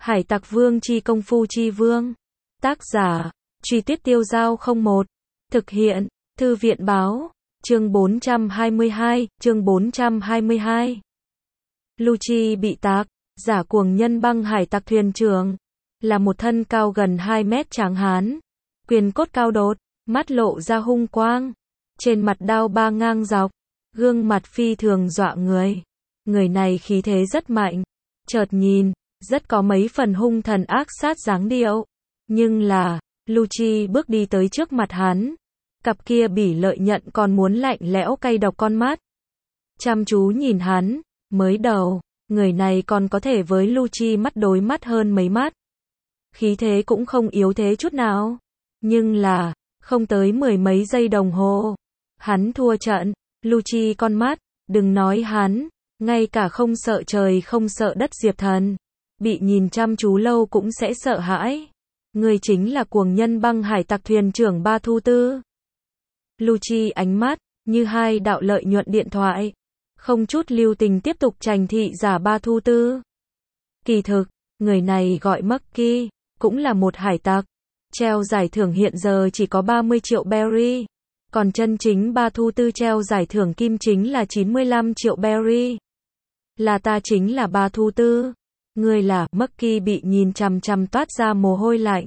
Hải Tặc Vương chi công phu chi vương. Tác giả, Truy Tuyết Tiêu Dao 01. Thực hiện, Thư viện báo. Chương 422, chương 422. Lucci bị tạc, giả cuồng nhân băng hải tặc thuyền trưởng. Là một thân cao gần 2 mét tráng hán. Quyền cốt cao đột, mắt lộ ra hung quang. Trên mặt đao ba ngang dọc, gương mặt phi thường dọa người. Người này khí thế rất mạnh. Chợt nhìn, rất có mấy phần hung thần ác sát dáng điệu. Nhưng là, Lucci bước đi tới trước mặt hắn. Cặp kia bỉ lợi nhận còn muốn lạnh lẽo cay độc con mắt. Chăm chú nhìn hắn, mới đầu, người này còn có thể với Lucci mắt đối mắt hơn mấy mắt. Khí thế cũng không yếu thế chút nào. Nhưng là, không tới 10 mấy giây đồng hồ. Hắn thua trận, Lucci con mắt, đừng nói hắn, ngay cả không sợ trời không sợ đất Diệp Thần. Bị nhìn chăm chú lâu cũng sẽ sợ hãi. Người chính là cuồng nhân băng hải tặc thuyền trưởng Ba Thu Tư. Lucci ánh mắt, như hai đạo lợi nhuận điện thoại. Không chút lưu tình tiếp tục trành thị giả Ba Thu Tư. Kỳ thực, người này gọi Mucky, cũng là một hải tặc. Treo giải thưởng hiện giờ chỉ có 30 triệu berry. Còn chân chính Ba Thu Tư treo giải thưởng kim chính là 95 triệu berry. Là ta chính là Ba Thu Tư. Người là, Mucky bị nhìn chằm chằm toát ra mồ hôi lạnh.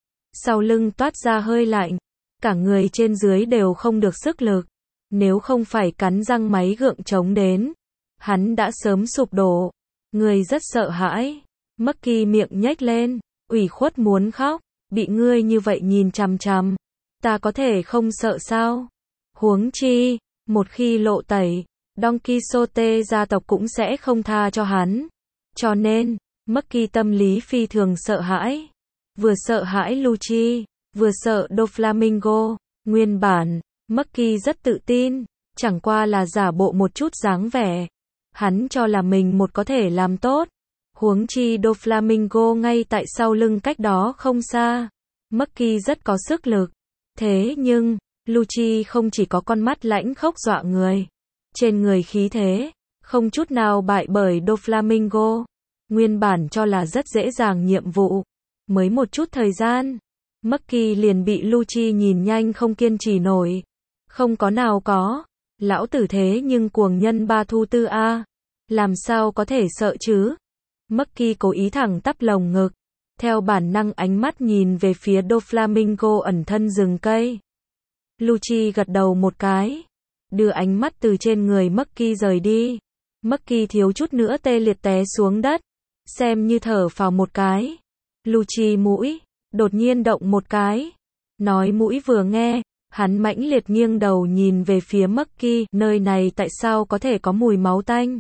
Sau lưng toát ra hơi lạnh. Cả người trên dưới đều không được sức lực. Nếu không phải cắn răng máy gượng chống đến, hắn đã sớm sụp đổ. Người rất sợ hãi. Mucky miệng nhếch lên, ủy khuất muốn khóc. Bị ngươi như vậy nhìn chằm chằm, ta có thể không sợ sao? Huống chi, một khi lộ tẩy, Don Quixote gia tộc cũng sẽ không tha cho hắn. Cho nên, Mucky tâm lý phi thường sợ hãi. Vừa sợ hãi Lucci, vừa sợ Doflamingo. Nguyên bản, Mucky rất tự tin, chẳng qua là giả bộ một chút dáng vẻ. Hắn cho là mình một có thể làm tốt. Huống chi Doflamingo ngay tại sau lưng cách đó không xa. Mucky rất có sức lực. Thế nhưng, Lucci không chỉ có con mắt lãnh khốc dọa người. Trên người khí thế, không chút nào bại bởi Doflamingo. Nguyên bản cho là rất dễ dàng nhiệm vụ. Mới một chút thời gian, Mucky liền bị Lucci nhìn nhanh không kiên trì nổi. Không có nào có. Lão tử thế nhưng cuồng nhân Ba Thu Tư a. Làm sao có thể sợ chứ? Mucky cố ý thẳng tắp lồng ngực. Theo bản năng ánh mắt nhìn về phía Doflamingo ẩn thân rừng cây. Lucci gật đầu một cái. Đưa ánh mắt từ trên người Mucky rời đi. Mucky thiếu chút nữa tê liệt té xuống đất. Xem như thở phào một cái. Lucci mũi, đột nhiên động một cái. Nói mũi vừa nghe, hắn mãnh liệt nghiêng đầu nhìn về phía Mucky. Nơi này tại sao có thể có mùi máu tanh?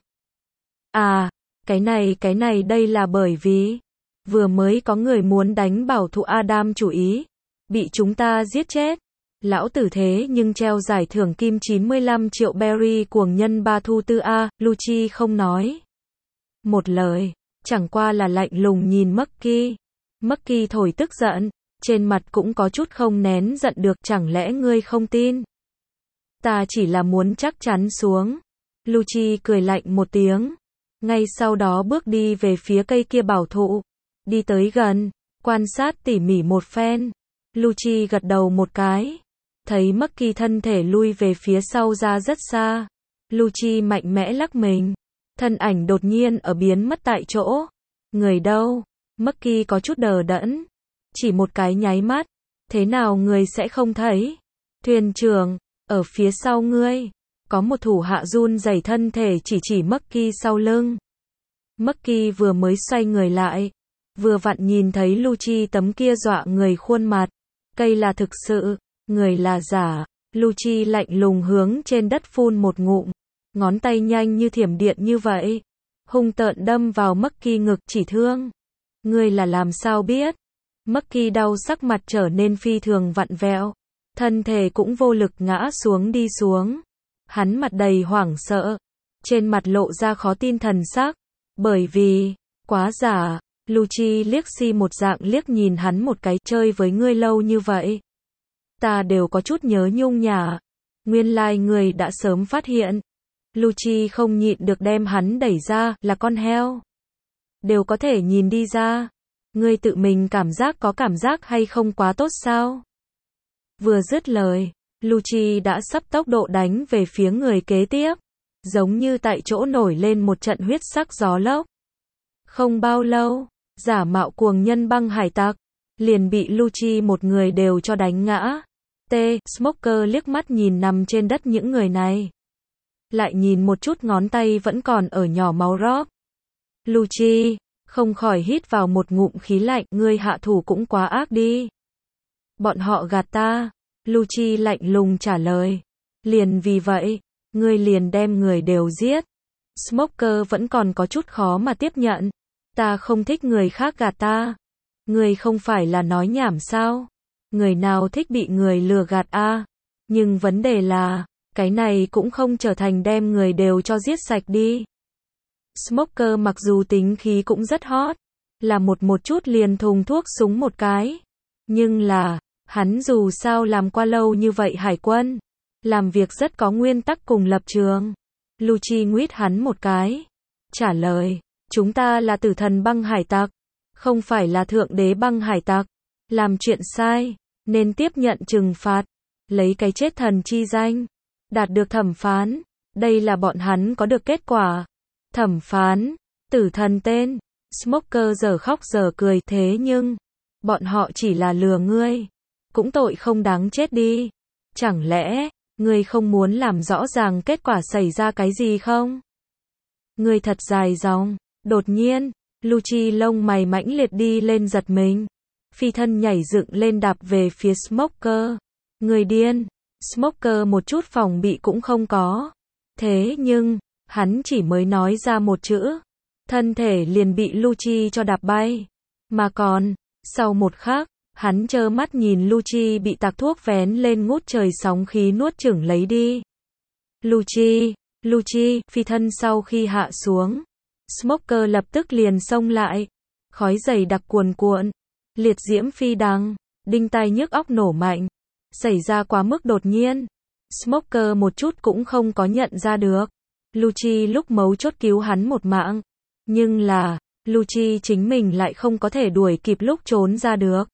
À, cái này đây là bởi vì vừa mới có người muốn đánh bảo thủ Adam chủ ý, bị chúng ta giết chết. Lão tử thế nhưng treo giải thưởng kim 95 triệu berry cuồng nhân Ba Thu Tư a. Lucci không nói một lời, chẳng qua là lạnh lùng nhìn Mucky. Mucky thổi tức giận, trên mặt cũng có chút không nén giận được. Chẳng lẽ ngươi không tin? Ta chỉ là muốn chắc chắn xuống. Lucci cười lạnh một tiếng. Ngay sau đó bước đi về phía cây kia bảo thụ. Đi tới gần, quan sát tỉ mỉ một phen. Lucci gật đầu một cái. Thấy Mucky thân thể lui về phía sau ra rất xa. Lucci mạnh mẽ lắc mình. Thân ảnh đột nhiên ở biến mất tại chỗ. Người đâu? Mucky có chút đờ đẫn. Chỉ một cái nháy mắt. Thế nào người sẽ không thấy? Thuyền trưởng, ở phía sau ngươi. Có một thủ hạ run rẩy thân thể chỉ Mucky sau lưng. Mucky vừa mới xoay người lại. Vừa vặn nhìn thấy Lucci tấm kia dọa người khuôn mặt. Cây là thực sự, người là giả. Lucci lạnh lùng hướng trên đất phun một ngụm. Ngón tay nhanh như thiểm điện như vậy. Hung tợn đâm vào Mucky ngực chỉ thương. Ngươi là làm sao biết? Mucky đau sắc mặt trở nên phi thường vặn vẹo. Thân thể cũng vô lực ngã xuống đi xuống. Hắn mặt đầy hoảng sợ. Trên mặt lộ ra khó tin thần sắc. Bởi vì, quá giả. Lucci liếc xi một dạng liếc nhìn hắn một cái. Chơi với ngươi lâu như vậy, ta đều có chút nhớ nhung nhả. Nguyên lai người đã sớm phát hiện. Lucci không nhịn được đem hắn đẩy ra. Là con heo, đều có thể nhìn đi ra. Ngươi tự mình có cảm giác hay không quá tốt sao? Vừa dứt lời, Lucci đã sắp tốc độ đánh về phía người kế tiếp, giống như tại chỗ nổi lên một trận huyết sắc gió lốc. Không bao lâu, giả mạo cuồng nhân băng hải tặc, liền bị Lucci một người đều cho đánh ngã. Smoker liếc mắt nhìn nằm trên đất những người này. Lại nhìn một chút ngón tay vẫn còn ở nhỏ máu Rob. Lucci, không khỏi hít vào một ngụm khí lạnh, ngươi hạ thủ cũng quá ác đi. Bọn họ gạt ta, Lucci lạnh lùng trả lời. Liền vì vậy, ngươi liền đem người đều giết. Smoker vẫn còn có chút khó mà tiếp nhận. Ta không thích người khác gạt ta. Ngươi không phải là nói nhảm sao? Người nào thích bị người lừa gạt a? Nhưng vấn đề là, cái này cũng không trở thành đem người đều cho giết sạch đi. Smoker mặc dù tính khí cũng rất hot, là một chút liền thùng thuốc súng một cái. Nhưng là, hắn dù sao làm qua lâu như vậy hải quân, làm việc rất có nguyên tắc cùng lập trường. Lucci nguyết hắn một cái, trả lời, chúng ta là tử thần băng hải tặc, không phải là thượng đế băng hải tặc. Làm chuyện sai, nên tiếp nhận trừng phạt, lấy cái chết thần chi danh, đạt được thẩm phán. Đây là bọn hắn có được kết quả. Thẩm phán, tử thần tên. Smoker giờ khóc giờ cười, thế nhưng, bọn họ chỉ là lừa ngươi, cũng tội không đáng chết đi. Chẳng lẽ, ngươi không muốn làm rõ ràng kết quả xảy ra cái gì không? Ngươi thật dài dòng. Đột nhiên, Lucci lông mày mãnh liệt đi lên giật mình. Phi thân nhảy dựng lên đạp về phía Smoker. Người điên. Smoker một chút phòng bị cũng không có. Thế nhưng, hắn chỉ mới nói ra một chữ, thân thể liền bị Lucci cho đạp bay. Mà còn, sau một khắc, hắn trơ mắt nhìn Lucci bị tạc thuốc vén lên ngút trời sóng khí nuốt chửng lấy đi. Lucci, phi thân sau khi hạ xuống. Smoker lập tức liền xông lại. Khói dày đặc cuồn cuộn. Liệt diễm phi đằng, đinh tai nhức óc nổ mạnh. Xảy ra quá mức đột nhiên. Smoker một chút cũng không có nhận ra được. Lucci lúc mấu chốt cứu hắn một mạng. Nhưng là, Lucci chính mình lại không có thể đuổi kịp lúc trốn ra được.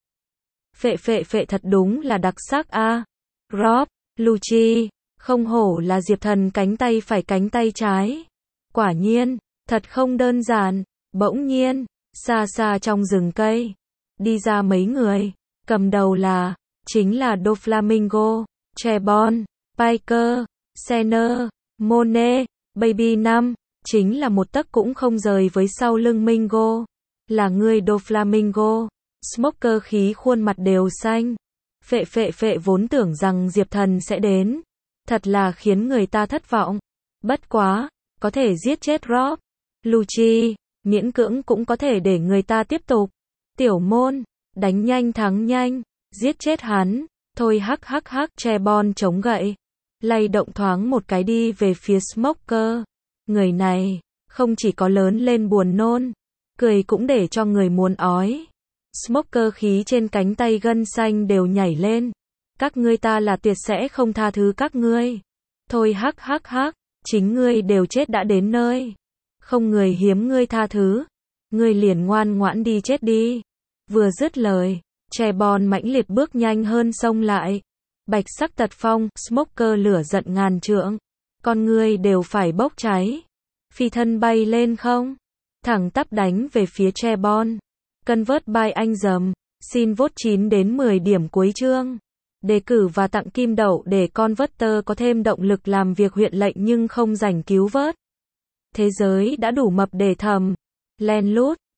Phệ thật đúng là đặc sắc a. Rob, Lucci, không hổ là Diệp Thần cánh tay phải cánh tay trái. Quả nhiên, thật không đơn giản. Bỗng nhiên, xa xa trong rừng cây, đi ra mấy người, cầm đầu là, chính là Doflamingo, Trebon, Piker, Senner, Monet, Baby 5, chính là một tấc cũng không rời với sau lưng Mingo. Là ngươi Doflamingo. Smoker khí khuôn mặt đều xanh. Phệ vốn tưởng rằng Diệp Thần sẽ đến. Thật là khiến người ta thất vọng. Bất quá, có thể giết chết Rob. Lucci, miễn cưỡng cũng có thể để người ta tiếp tục. Tiểu môn, đánh nhanh thắng nhanh, giết chết hắn. Thôi hắc, Trebon chống gậy, lay động thoáng một cái đi về phía Smoker. Người này, không chỉ có lớn lên buồn nôn, cười cũng để cho người muốn ói. Smoker khí trên cánh tay gân xanh đều nhảy lên. Các ngươi ta là tuyệt sẽ không tha thứ các ngươi. Thôi hắc, chính ngươi đều chết đã đến nơi. Không người hiếm ngươi tha thứ. Ngươi liền ngoan ngoãn đi chết đi. Vừa dứt lời, Trebon mãnh liệt bước nhanh hơn xông lại. Bạch sắc tật phong, Smoker lửa giận ngàn trượng. Con ngươi đều phải bốc cháy. Phi thân bay lên không, thẳng tắp đánh về phía Trebon. Convert by anh dầm, xin vote 9 đến 10 điểm cuối chương. Đề cử và tặng kim đậu để Converter có thêm động lực làm việc huyện lệnh nhưng không rảnh cứu vớt. Thế giới đã đủ mập để thầm. Len lút,